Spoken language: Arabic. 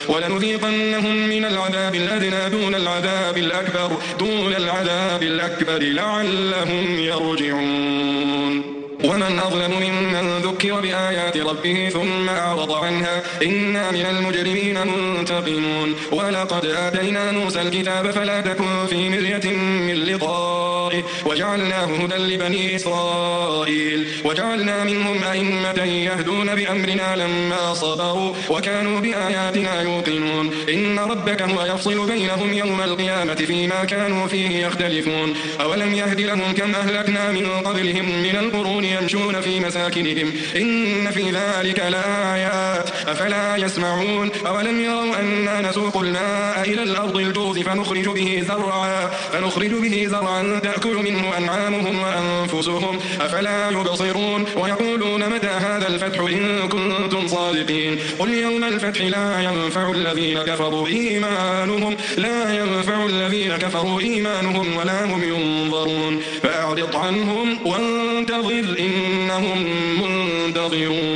ولنذيقنهم من العذاب الأدنى دون العذاب الأكبر لعلهم يرجعون. ومن أظلم ممن ذكر بآيات ربه ثم أعرض عنها إنا من المجرمين منتقمون. ولقد آتينا موسى الكتاب فلا تكن في مرية من لقائه وجعلناه هدى لبني إسرائيل وجعلنا منهم أئمة يهدون بأمرنا لما صبروا وكانوا بآياتنا يوقنون. إن ربك هو يفصل بينهم يوم القيامة فيما كانوا فيه يختلفون. أولم يهد لهم كم أهلكنا من قبلهم من القرون يمشون في مساكنهم إن في ذلك لآيات أفلا يسمعون. أولم يروا أنا نسوق الماء إلى الأرض الجرز فنخرج به زرعا تأكل منه أنعامهم وأنفسهم أفلا يبصرون. ويقولون متى هذا الفتح إن كنتم صادقين. قل يوم الفتح لا ينفع الذين كفروا إيمانهم ولا هم ينظرون. فأعرض عنهم وانتظر إنهم منتظرون.